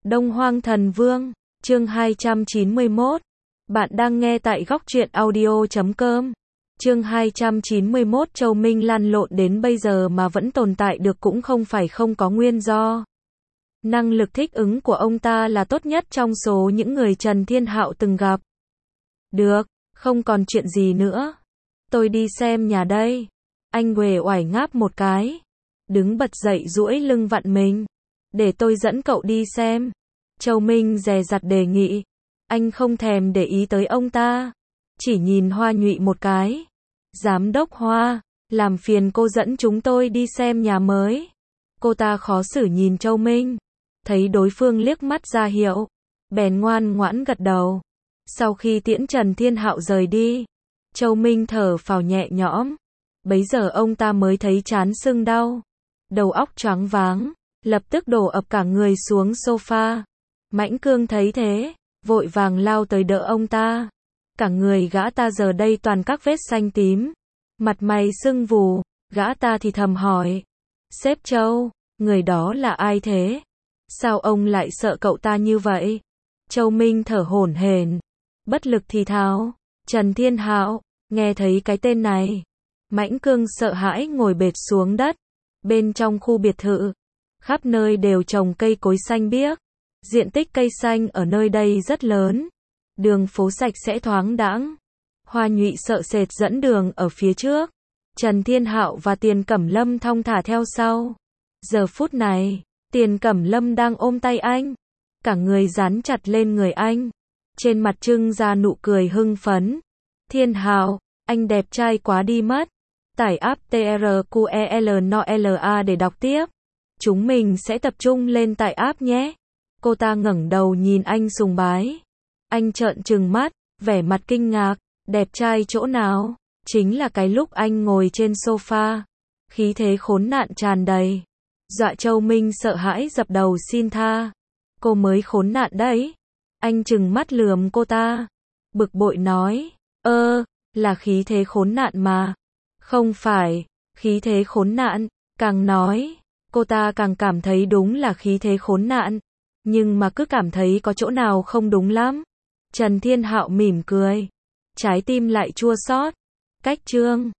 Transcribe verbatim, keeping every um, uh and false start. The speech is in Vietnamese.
Đông Hoang Thần Vương, chương hai trăm chín mươi mốt. Bạn đang nghe tại góc truyện audio chấm com. Chương hai trăm chín mươi mốt. Châu Minh lăn lộn đến bây giờ mà vẫn tồn tại được cũng không phải không có nguyên do. Năng lực thích ứng của ông ta là tốt nhất trong số những người Trần Thiên Hạo từng gặp. Được, không còn chuyện gì nữa. Tôi đi xem nhà đây. Anh uể oải ngáp một cái. Đứng bật dậy duỗi lưng vặn mình. Để tôi dẫn cậu đi xem. Châu Minh dè dặt đề nghị. Anh không thèm để ý tới ông ta. Chỉ nhìn Hoa Nhụy một cái. Giám đốc Hoa, làm phiền cô dẫn chúng tôi đi xem nhà mới. Cô ta khó xử nhìn Châu Minh. Thấy đối phương liếc mắt ra hiệu. Bèn ngoan ngoãn gật đầu. Sau khi tiễn Trần Thiên Hạo rời đi. Châu Minh thở phào nhẹ nhõm. Bấy giờ ông ta mới thấy trán sưng đau. Đầu óc choáng váng. Lập tức đổ ập cả người xuống sofa. Mãnh Cương thấy thế, vội vàng lao tới đỡ ông ta. Cả người gã ta giờ đây toàn các vết xanh tím. Mặt mày sưng vù, gã ta thì thầm hỏi. Sếp Châu, người đó là ai thế? Sao ông lại sợ cậu ta như vậy? Châu Minh thở hổn hển, bất lực thì thào. Trần Thiên Hạo, nghe thấy cái tên này. Mãnh Cương sợ hãi ngồi bệt xuống đất. Bên trong khu biệt thự, khắp nơi đều trồng cây cối xanh biếc. Diện tích cây xanh ở nơi đây rất lớn. Đường phố sạch sẽ thoáng đãng. Hoa Nhụy sợ sệt dẫn đường ở phía trước. Trần Thiên Hạo và Tiền Cẩm Lâm thong thả theo sau. Giờ phút này, Tiền Cẩm Lâm đang ôm tay anh. Cả người dán chặt lên người anh. Trên mặt trưng ra nụ cười hưng phấn. Thiên Hạo, anh đẹp trai quá đi mất. Tải app trqelnola để đọc tiếp. Chúng mình sẽ tập trung lên tại app nhé. Cô ta ngẩng đầu nhìn anh sùng bái. Anh trợn trừng mắt, vẻ mặt kinh ngạc. Đẹp trai chỗ nào? Chính là cái lúc anh ngồi trên sofa. Khí thế khốn nạn tràn đầy. Dọa Châu Minh sợ hãi dập đầu xin tha. Cô mới khốn nạn đấy. Anh trừng mắt lườm cô ta. Bực bội nói. Ơ, là khí thế khốn nạn mà. Không phải, khí thế khốn nạn. Càng nói, cô ta càng cảm thấy đúng là khí thế khốn nạn. Nhưng mà cứ cảm thấy có chỗ nào không đúng lắm. Trần Thiên Hạo mỉm cười. Trái tim lại chua xót. Cách chương